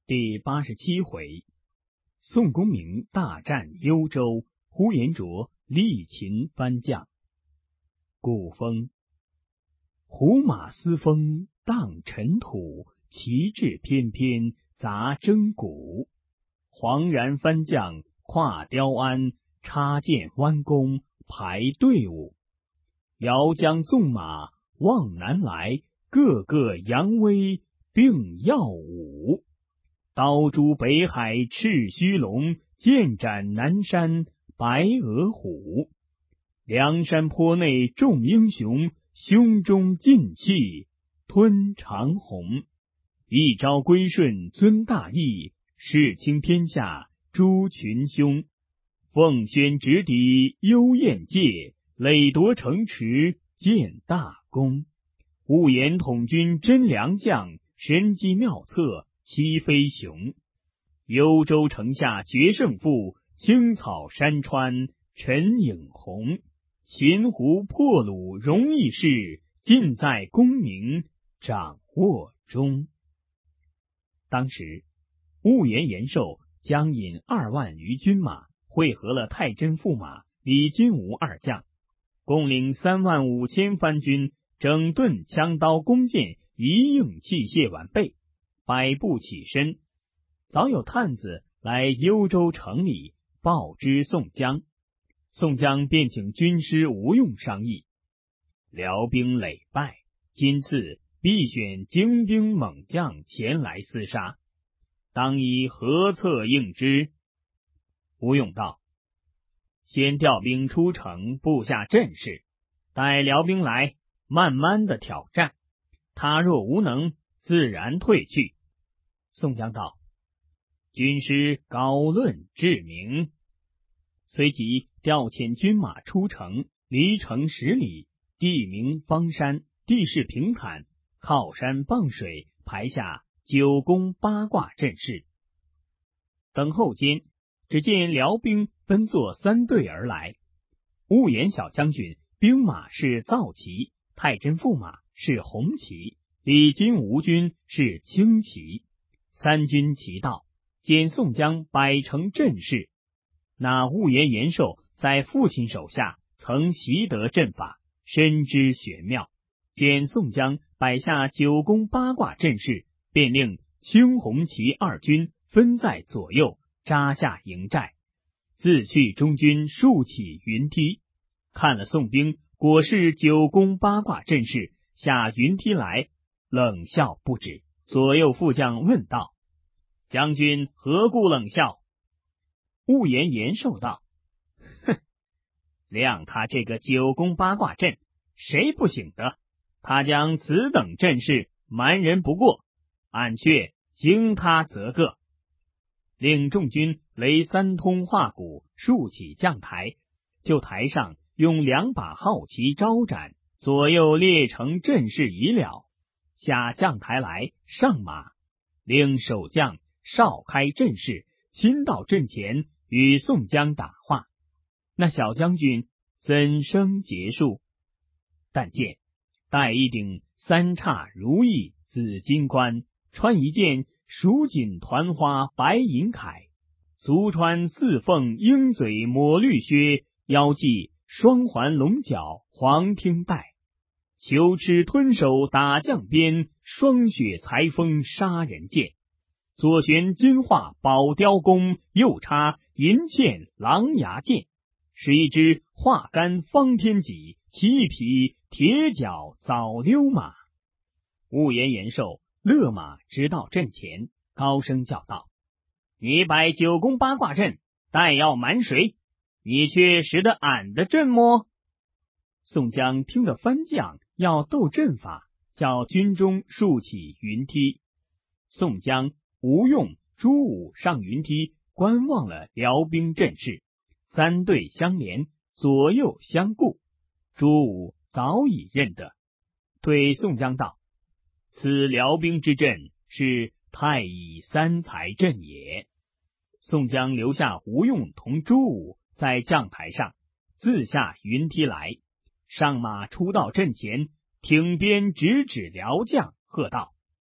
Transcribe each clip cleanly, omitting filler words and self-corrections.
第87回，宋公明大战幽州，呼延灼力擒番将。古风，胡马嘶风荡尘土，旗帜翩翩杂征鼓。惶然番将跨雕鞍，插剑弯弓排队伍。遥将纵马望南来，个个扬威并耀武。刀诛北海赤须龙，剑斩南山白额虎。梁山坡内众英雄，胸中劲气吞长虹。一朝归顺尊大义，世倾天下诛群凶。奉宣直抵幽燕界，累夺城池建大功。兀言统军真良将，神机妙策七飞熊。幽州城下决胜负，青草山川陈影红。秦胡破虏容易事，尽在功名掌握中。当时兀言延寿将引2万余军马，会合了太真驸马李金吾2将，共领3万5千番军，整顿枪刀弓箭，一应器械完备，摆步起身。早有探子来幽州城里报知宋江，宋江便请军师吴用商议，辽兵累败，今次必选精兵猛将前来厮杀，当以何策应之？吴用道：先调兵出城布下阵势，待辽兵来，慢慢的挑战，他若无能，自然退去。宋江道：军师高论至明。随即调遣军马出城，离城10里，地名方山，地势平坦，靠山傍水，排下9宫8卦阵势。等候间，只见辽兵分作3队而来，兀言小将军兵马是皂旗，太真驸马是红旗，李金吾军是青旗。3军齐到，见宋江摆成阵势。那兀言延寿在父亲手下曾习得阵法，深知玄妙，见宋江摆下9宫8卦阵势，便令青红旗2军分在左右，扎下营寨，自去中军竖起云梯。看了宋兵果是9宫8卦阵势，下云梯来，冷笑不止。左右副将问道：将军何故冷笑？兀言延寿道：哼，谅他这个9宫8卦阵，谁不醒得？他将此等阵势瞒人不过，俺却经他则个。令众军擂3通画鼓，竖起将台，就台上用2把号旗招展，左右列成阵势已了。下将台来，上马，令守将哨开阵势，亲到阵前与宋江打话。那小将军怎生结束？但见戴一顶3叉如意紫金冠，穿一件蜀锦团花白银铠，足穿4凤鹰嘴抹绿靴，腰系双环龙角黄听带，球吃吞手打将鞭，霜雪裁锋杀人剑。左旋金画宝雕弓，右插银嵌狼牙剑，是一只画杆方天戟，骑一匹铁脚早溜马。兀言延寿勒马直到阵前，高声叫道：你摆9宫8卦阵，待要瞒谁？你却识得俺的阵么？宋江听得番将要斗阵法，叫军中竖起云梯。宋江、吴用、朱武上云梯观望了辽兵阵势，3队相连，左右相顾。朱武早已认得，对宋江道：此辽兵之阵，是太乙3才阵也。宋江留下吴用同朱武在将台上，自下云梯来，上马出到阵前，挺鞭直指辽将，喝道：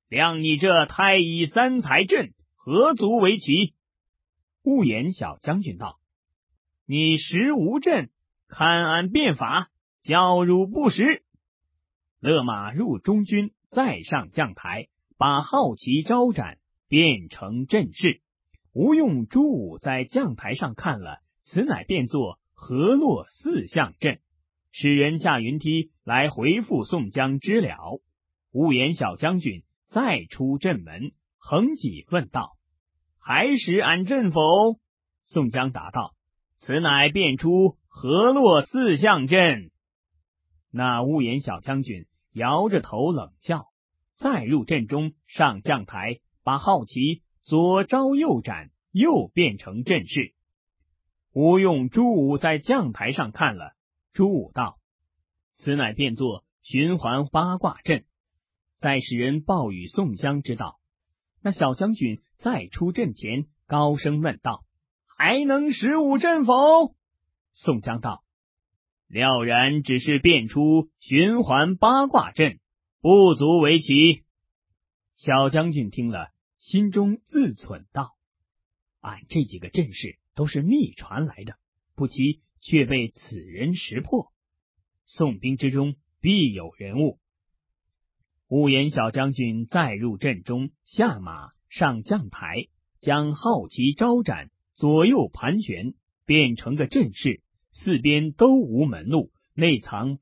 量你这太乙三才阵何足为奇？兀言小将军道：你实无阵，看俺变法，教汝不识。勒马入中军，再上将台，把好旗招展，变成阵势。吴用、朱武在将台上看了，此乃变作河洛四象阵，使人下云梯来回复宋江知了。兀言小将军再出阵门，横戟问道：还识俺阵否？宋江答道：此乃变出河洛四象阵。那兀言小将军摇着头冷笑，再入阵中，上将台，把好旗左招右展，又变成阵势。吴用、朱武在将台上看了，朱武道：此乃变作循环八卦阵。再使人报与宋江知道。那小将军再出阵前，高声问道：还能识吾阵否？宋江道：料然只是变出循环八卦阵，不足为奇。小将军听了，心中自忖道：俺这几个阵势都是秘传来的，不期却被此人识破，宋兵之中必有人物。兀言小将军再入阵中，下马上将台，将好旗招展，左右盘旋，变成个阵势，四边都无门路，内藏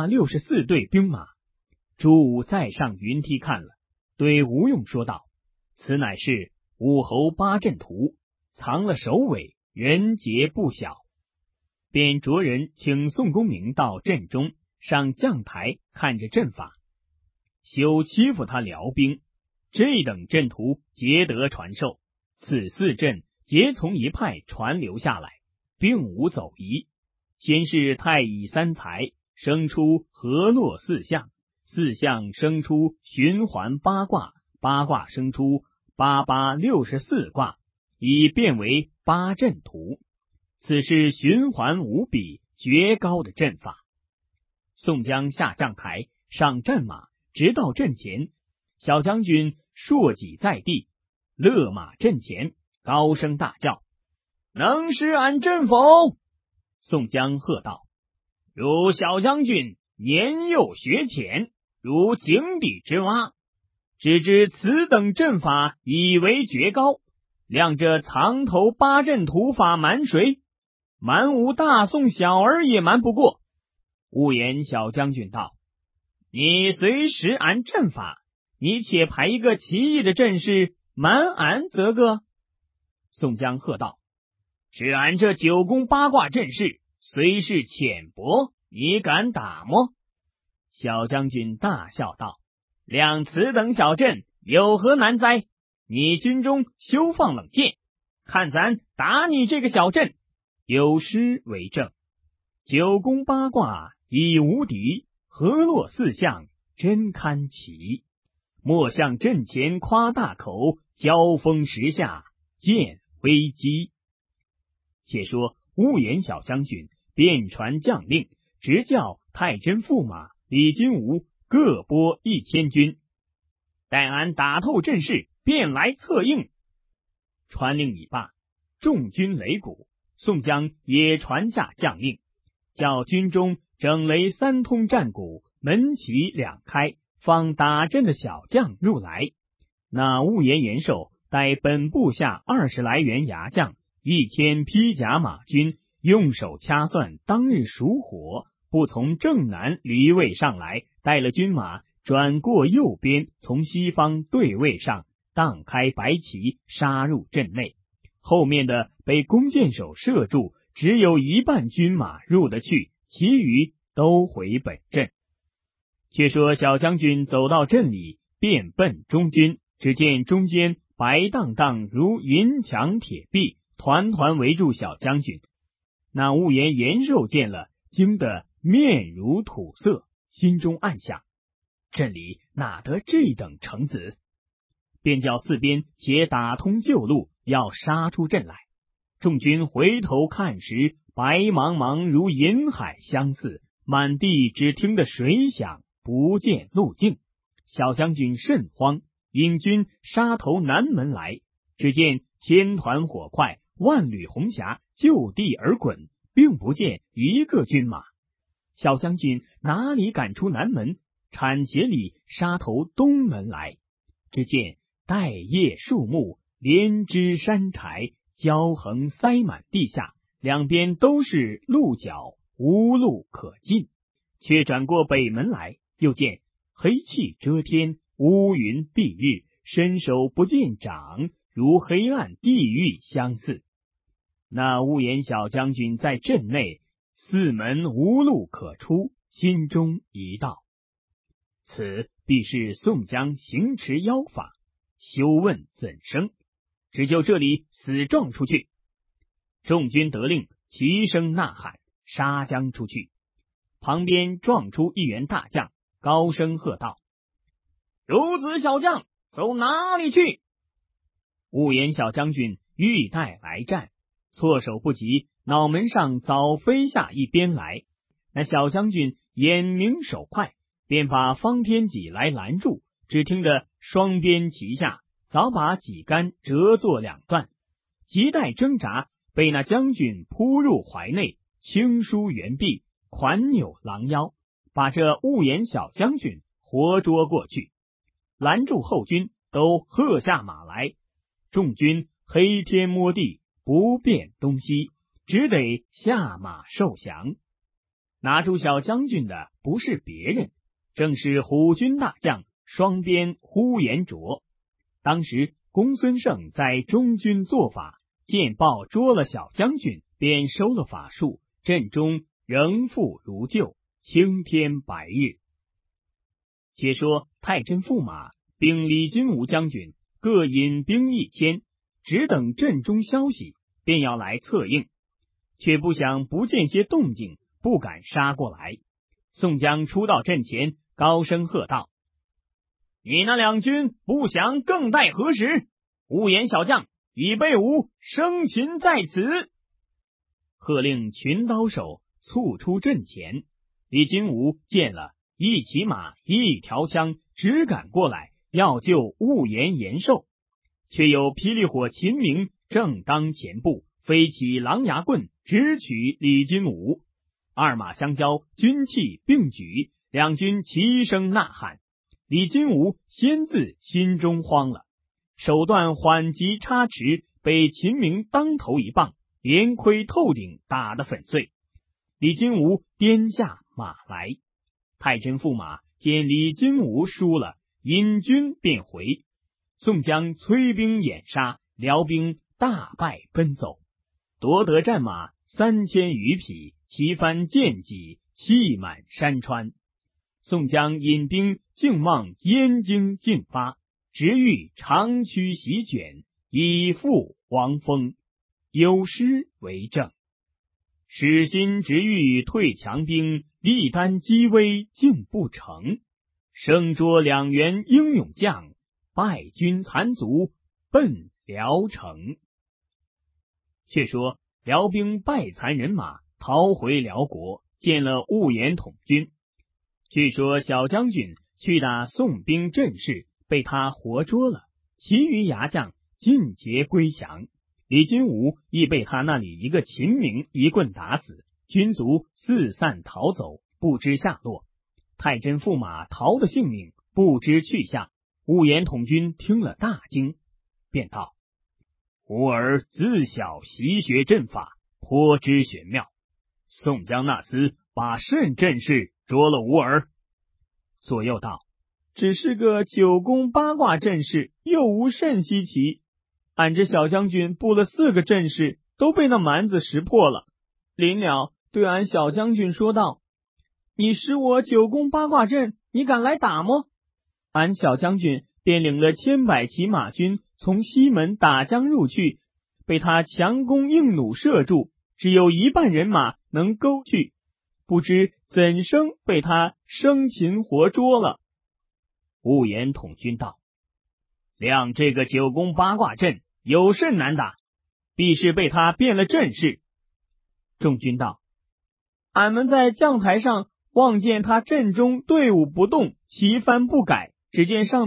864队兵马。朱武再上云梯看了，对吴用说道：此乃是武侯八阵图，藏了首尾，人杰不小。便着人请宋公明到阵中，上将台看着阵法，休欺负他辽兵。这等阵图皆得传授，此四阵皆从一派传流下来，并无走移。先是太乙三才，生出河洛四象，四象生出循环八卦，八卦生出864卦，已变为八阵图。此是循环无比绝高的阵法。宋江下将台，上战马，直到阵前，小将军硕戟在地，勒马阵前，高声大叫：能识俺阵否？宋江喝道：汝小将军年幼学浅，如井底之蛙，只知此等阵法以为绝高，量这藏头八阵图法瞒谁？瞒吾大宋小儿也瞒不过。兀言小将军道：你虽识俺阵法，你且排一个奇异的阵势，瞒俺则个。宋江喝道：只俺这九宫八卦阵势，虽是浅薄，你敢打么？小将军大笑道：量此等小阵，有何难哉？你军中休放冷箭，看咱打你这个小阵。有诗为证：九宫八卦已无敌，河洛四象真堪奇。莫向阵前夸大口，交锋时下见危机。且说兀言小将军便传将令，直叫太真驸马李金吾各拨1000军，待俺打透阵势，便来策应。传令已罢，众军擂鼓，宋江也传下将令，叫军中整雷3通战鼓，门旗2开，放打阵的小将入来。那兀言延寿带本部下20来员牙将，1000披甲马军，用手掐算当日属火，不从正南离位上来，带了军马转过右边，从西方对位上荡开白旗，杀入阵内。后面的被弓箭手射住，只有一半军马入得去，其余都回本阵。却说小将军走到阵里，便奔中军，只见中间白荡荡如银墙铁壁，团团围住小将军。那兀言延寿见了，惊得面如土色，心中暗想：阵里哪得这等成子？便叫四边且打通旧路，要杀出阵来。众军回头看时，白茫茫如银海相似，满地只听得水响，不见路径。小将军甚慌， 引军杀投南门来。只见千团火快，万缕红霞就地而滚，并不见一个军马。小将军哪里敢出南门，铲鞋里杀投东门来。只见带叶树木，连枝山柴，交横塞满地下，两边都是鹿角，无路可进。却转过北门来，又见黑气遮天，乌云蔽日，伸手不见掌，如黑暗地狱相似。那乌延小将军在阵内，四门无路可出，心中一道：此必是宋江行持妖法，休问怎生，只就这里死撞出去。众军得令，齐声呐喊，杀将出去。旁边撞出一员大将，高声喝道：孺子小将，走哪里去？乌延小将军欲待来战，措手不及，脑门上早飞下一鞭来。那小将军眼明手快，便把方天戟来拦住，只听得双鞭齐下，早把戟杆折作两段。急待挣扎，被那将军扑入怀内，轻舒猿臂，款扭狼腰，把这乌延小将军活捉过去。拦住后军，都喝下马来。众军黑天摸地，不辨东西，只得下马受降。拿住小将军的不是别人，正是虎军大将双鞭呼延灼。当时公孙胜在中军做法，见报捉了小将军，便收了法术，阵中仍复如旧，青天白日。且说太真驸马并李金吾将军各引兵1000，只等阵中消息，便要来策应，却不想不见些动静，不敢杀过来。宋江出到阵前，高声喝道：你那两军不降，更待何时？乌延小将已被吾生擒在此。喝令群刀手簇出阵前。李金吾见了，一骑马一条枪，直赶过来，要救乌延延寿。却有霹雳火秦明正当前部，飞起狼牙棍，直取李金吾。二马相交，军器并举，两军齐声呐喊。李金吾先自心中慌了，手段缓急差迟，被秦明当头一棒，连盔透顶打得粉碎。李金吾颠下马来。太真驸马见李金吾输了，引军便回。宋江催兵掩杀，辽兵大败奔走，夺得战马3000余匹，旗帆箭戟，气满山川。宋江引兵竟望燕京进发，直欲长驱席卷，以赴王峰，有诗为证：使心直欲退强兵，力单击危竟不成。生捉2员英勇将，败军残卒奔辽城。却说辽兵败残人马，逃回辽国，见了兀延统军。据说小将军去打宋兵阵势，被他活捉了，其余牙将尽皆归降。李金吾亦被他那里一个秦明一棍打死，军卒四散逃走，不知下落。太真驸马逃的性命，不知去向。兀延统军听了大惊，便道：吾儿自小习学阵法，颇知玄妙。宋江那厮把甚阵势捉了吾儿？左右道：只是个9宫8卦阵势，又无甚稀奇。俺这小将军布了4个阵势，都被那蛮子识破了。临了，对俺小将军说道：你使我9宫8卦阵，你敢来打么？俺小将军便领了千百骑马军从西门打将入去，被他强弓硬弩射住，只有1半人马能勾去，不知怎生被他生擒活捉了。兀延统军道：谅这个9宫8卦阵有甚难打，必是被他变了阵势。众军道：俺们在将台上望见他阵中队伍不动，旗帆不改，只见上面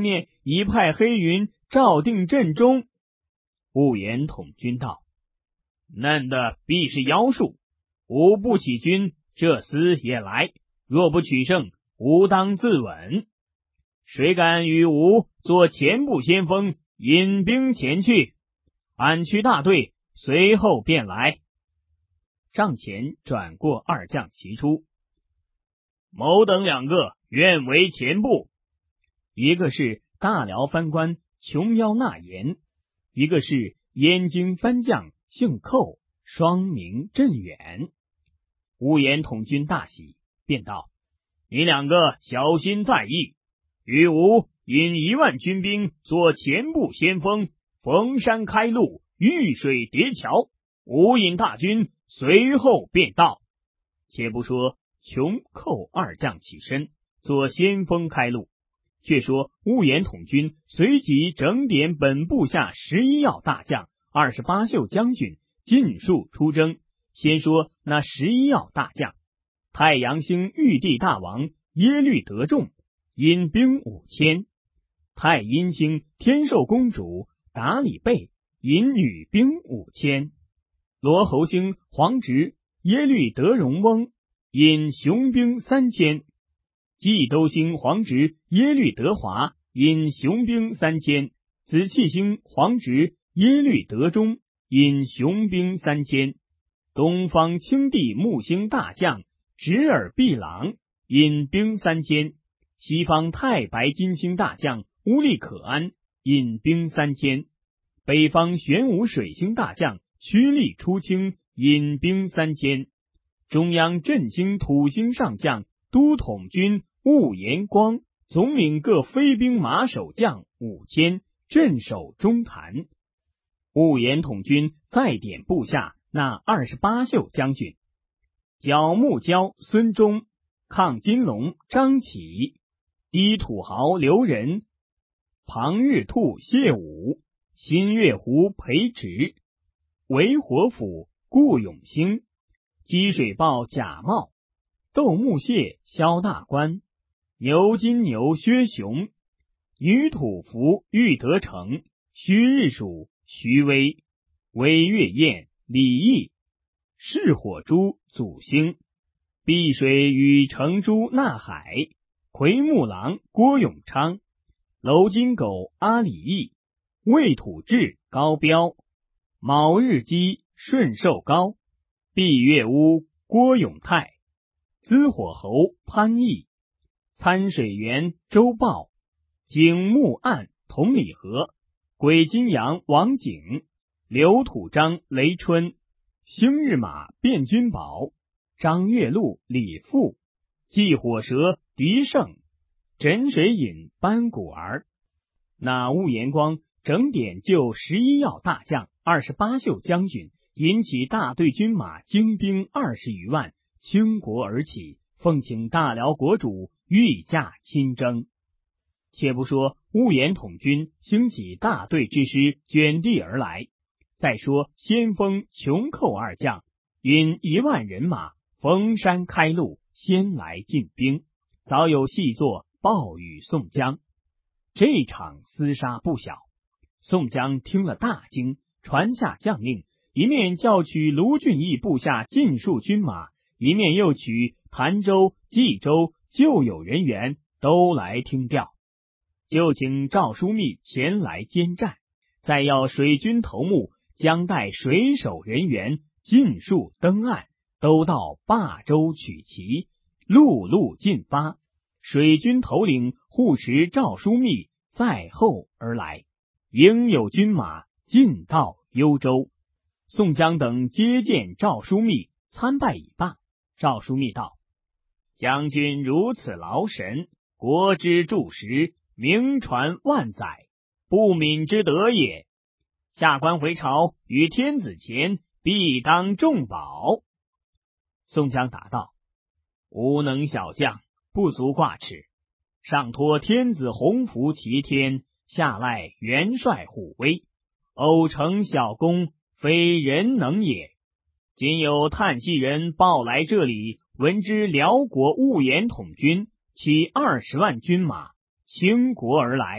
已派黑云照定阵中。兀言统军道：嫩的必是妖术，吾不起军，这厮也来，若不取胜，吾当自刎。谁敢与吾做前部先锋，引兵前去？俺驱大队，随后便来。帐前转过二将齐出，某等两个愿为前部。一个是大辽藩官琼妖纳言，一个是燕京藩将姓寇，双名镇远。兀言统军大喜，便道：你两个小心在意，与吾引10000军兵做前部先锋，逢山开路，遇水叠桥，吾引大军随后便到。且不说琼寇二将起身做先锋开路，却说兀言统军随即整点本部下11要大将、28宿将军尽数出征。先说那11要大将：太阳星玉帝大王耶律德重引兵5000，太阴星天寿公主达里贝引女兵5000，罗侯星皇侄耶律德荣翁引雄兵3000，冀州星皇侄耶律德华引雄兵3000，紫气星皇侄耶律德忠引雄兵3000，东方青帝木星大将直耳毕朗引兵3000，西方太白金星大将乌利可安引兵3000，北方玄武水星大将屈力出清引兵3000，中央振兴土星上将都统军兀言光总领各飞兵马守将5000，镇守中坛。兀言统军再点部下那28宿将军：角木蛟孙忠、亢金龙张启、低土豪刘仁、庞日兔谢武、新月湖裴植、维火府顾永兴、积水豹贾茂、斗木蟹萧大官、牛金牛薛雄、女土服玉德成、虚日鼠徐威、微月燕李毅、噬火猪祖兴、碧水与成珠纳海、奎木狼郭永昌、楼金狗阿里义、魏土志高彪、卯日鸡顺寿高、闭月屋郭永泰、资火侯潘毅、参水员周豹、景木案同里和、鬼金阳王景、刘土章雷春、星日马卞君宝、张月禄李富、祭火蛇狄胜、枕水引班古儿。那兀言光整点就11要大将、28宿将军，引起大队军马精兵20余万，倾国而起，奉请大辽国主御驾亲征。且不说兀言统军兴起大队之师卷地而来，再说先锋琼寇二将引10000人马逢山开路，先来进兵，早有细作报与宋江。这场厮杀不小，宋江听了大惊，传下将令，一面叫取卢俊义部下尽数军马，一面又取潭州、冀州旧有人员都来听调，就请赵枢密前来监战，再要水军头目将带水手人员尽数登岸，都到霸州取旗，陆路进发。水军头领护持赵枢密在后而来，应有军马进到幽州。宋江等接见赵枢密，参拜已罢。赵枢密道：将军如此劳神，国之柱石，名传万载，不敏之德也。下官回朝，于天子前必当重保。宋江答道：吾能小将，不足挂齿，上托天子洪福齐天，下赖元帅虎威，偶成小功，非人能也。今有叹息人报来这里，闻知辽国兀言统军起20万军马倾国而来，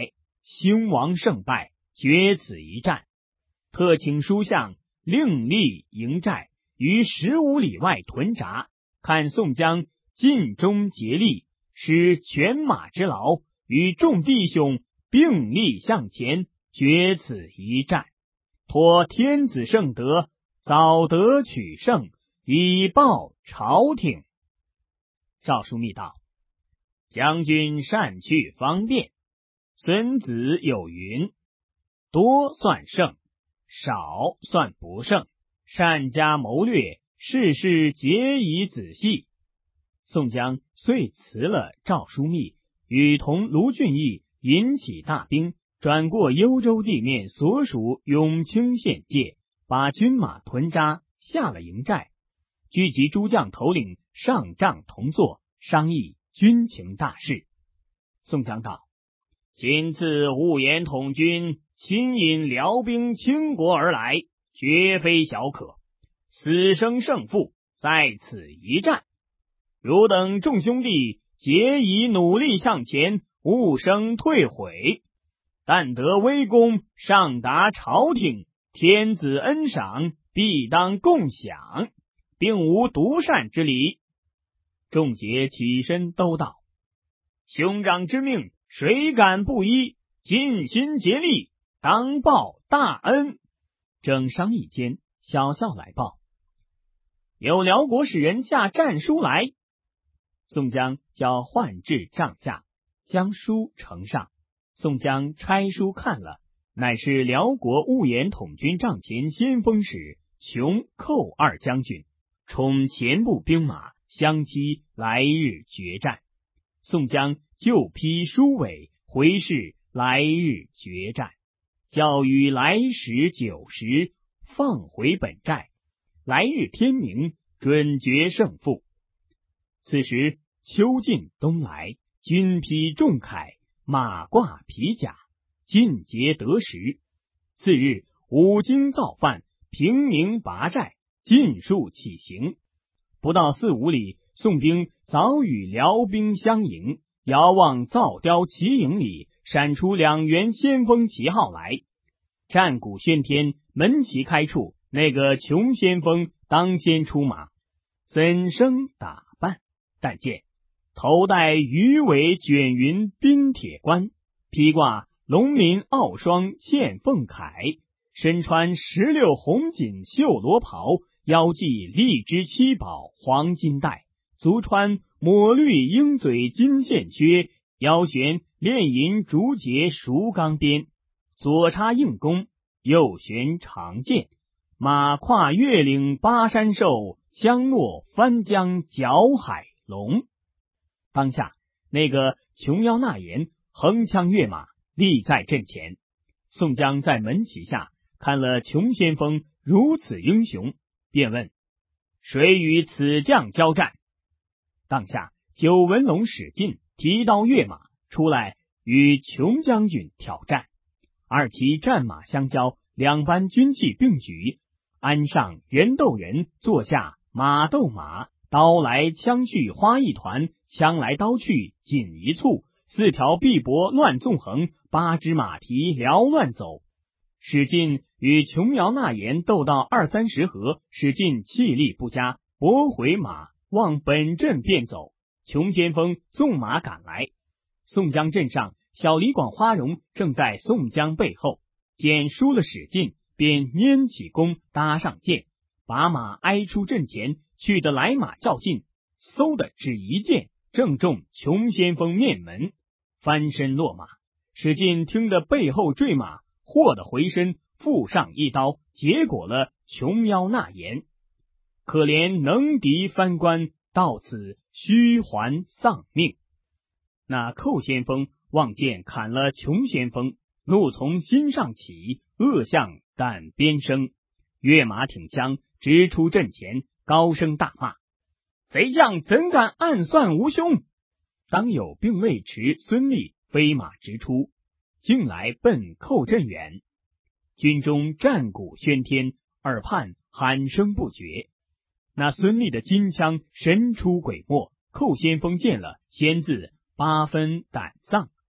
兴亡胜败决此一战。特请书相另立营寨于15里外屯扎，看宋江尽忠竭力，使犬马之劳，与众弟兄并力向前，决此一战。托天子圣德，早得取胜，以报朝廷。赵枢密道：将军善去方便。孙子有云：多算胜，少算不胜。善加谋略，事事皆宜仔细。宋江遂辞了赵枢密，与同卢俊义引起大兵，转过幽州地面所属永清县界，把军马屯扎，下了营寨，聚集诸将头领上帐同坐，商议军情大事。宋江道：今次兀言统军亲引辽兵倾国而来，绝非小可，死生胜负在此一战。汝等众兄弟皆宜努力向前，勿生退悔。但得威功，上达朝廷，天子恩赏，必当共享，并无独善之理。众皆起身都道：兄长之命，谁敢不依？尽心竭力，当报大恩。正商议间，小校来报：有辽国使人下战书来。宋江叫唤至帐下，将书呈上。宋江拆书看了，乃是辽国兀言统军帐前先锋使穷寇二将军，充前部兵马，相期来日决战。宋江就批书尾，回示来日决战，教于来时9时放回本寨，来日天明准决胜负。此时秋尽冬来，军披重铠，马挂皮甲，尽皆得时。次日五更造饭，平明拔寨，尽数起行。不到4、5里，宋兵早与辽兵相迎，遥望造雕旗营里闪出2员先锋旗号来。战鼓喧天，门旗开处，那个穷先锋当先出马，怎生打扮？但见头戴鱼尾卷云镔铁冠，披挂龙鳞傲霜嵌凤铠，身穿16红锦绣罗袍，腰系荔枝7宝黄金带，足穿抹绿鹰嘴金线靴，腰悬炼银竹节熟钢鞭，左插硬弓，右悬长剑，马跨越岭巴山兽，相诺翻江搅海龙。当下那个琼瑶纳言横枪跃马，立在阵前。宋江在门旗下看了穷先锋如此英雄，便问：谁与此将交战？当下九纹龙史进提刀跃马出来，与穷将军挑战。二骑战马相交，两班军器并举，鞍上人斗人，坐下马斗马，刀来枪去花一团，枪来刀去锦一簇，4条臂膊乱纵横，8只马蹄缭乱走。史进与琼瑶纳言斗到20、30合，史进气力不佳，拨回马往本阵便走。穷先锋纵马赶来，宋江阵上小李广花荣正在宋江背后，见输了史进，便拈起弓搭上箭，把马挨出阵前，去的来马较劲，嗖的只一箭，正中穷先锋面门，翻身落马。史进听得背后坠马，霍的回身附上一刀，结果了琼瑶纳言。可怜能敌翻关，到此须还丧命。那寇先锋望见砍了穷先锋，怒从心上起，恶向胆边生，跃马挺枪，直出阵前，高声大骂：贼将怎敢暗算吾兄！当有并尉迟孙立飞马直出，径来奔寇阵远。军中战鼓喧天，耳畔喊声不绝。那孙立的金枪神出鬼没，寇先锋见了，先自8分胆丧。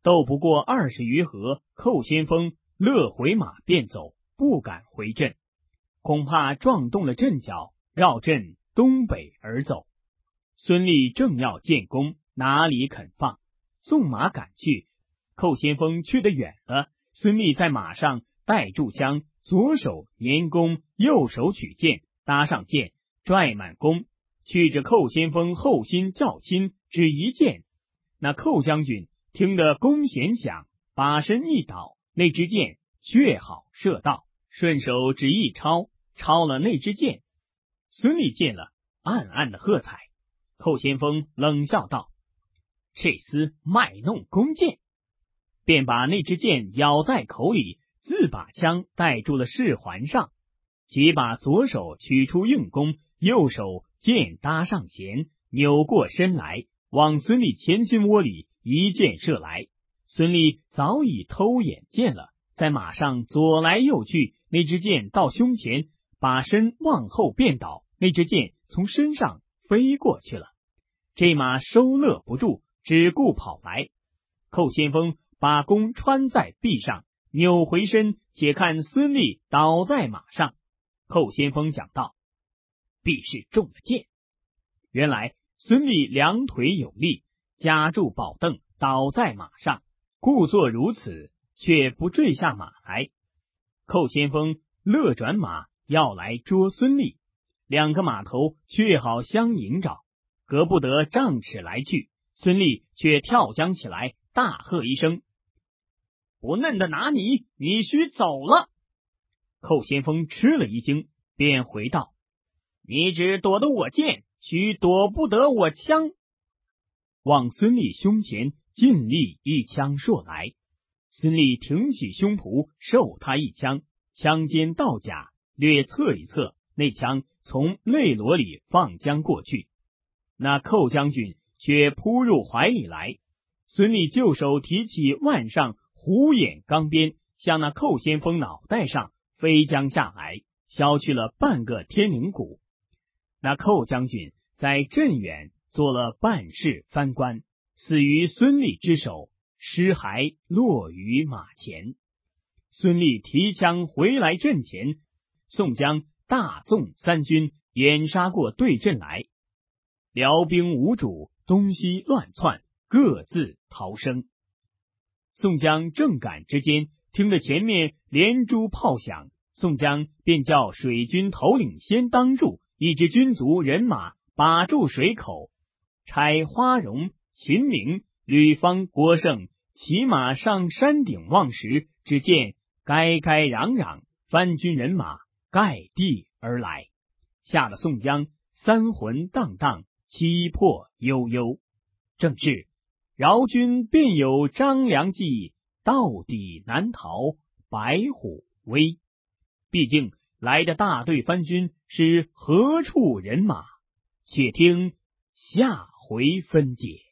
斗不过20余合，寇先锋勒回马便走，不敢回阵，恐怕撞动了阵脚，绕阵东北而走。孙立正要建功，哪里肯放，纵马赶去。寇先锋去得远了，孙立在马上带住枪，左手拈弓，右手取剑，搭上箭，拽满弓，去着寇先锋后心较亲，只一箭。那寇将军听得弓弦响，把身一倒，那支箭确好射到，顺手只一抄，抄了那支箭。孙立见了，暗暗的喝彩。寇先锋冷笑道：这厮卖弄弓箭，便把那支箭咬在口里，自把枪带住了饰环上，即把左手取出硬弓，右手箭搭上弦，扭过身来，往孙立前心窝里一箭射来。孙立早已偷眼见了，在马上左来右去，那支箭到胸前，把身往后便倒，那支箭从身上飞过去了。这马收勒不住，只顾跑来。寇先锋把弓穿在臂上，扭回身，且看孙立倒在马上。寇先锋讲道：必是中了箭。原来孙立两腿有力，夹住宝凳，倒在马上，故作如此，却不坠下马来。寇先锋勒转马要来捉孙立，两个马头却好相迎着，隔不得丈尺来去。孙立却跳将起来，大喝一声：不嫩的拿你，你须走了。寇先锋吃了一惊，便回道：你只躲得我箭，须躲不得我枪。往孙立胸前尽力一枪搠来。孙立挺起胸脯，受他一枪，枪尖到甲，略侧一侧，那枪从肋罗里放将过去。那寇将军却扑入怀里来。孙立就手提起腕上虎眼钢鞭，向那寇先锋脑袋上飞将下来，削去了半个天灵骨。那寇将军在阵远做了半世藩官，死于孙立之手，尸骸落于马前。孙立提枪回来阵前，宋江、大纵三军掩杀过对阵来。辽兵无主，东西乱窜，各自逃生。宋江正赶之间，听得前面连珠炮响，宋江便叫水军头领先当住，一支军卒人马把住水口，差花荣、秦明、吕方、郭盛骑马上山顶望时，只见该该攘攘，番军人马盖地而来，吓得宋江三魂荡荡，七魄悠悠。正是饶军便有张良计，到底难逃白虎威。毕竟来的大队番军是何处人马？且听下回分解。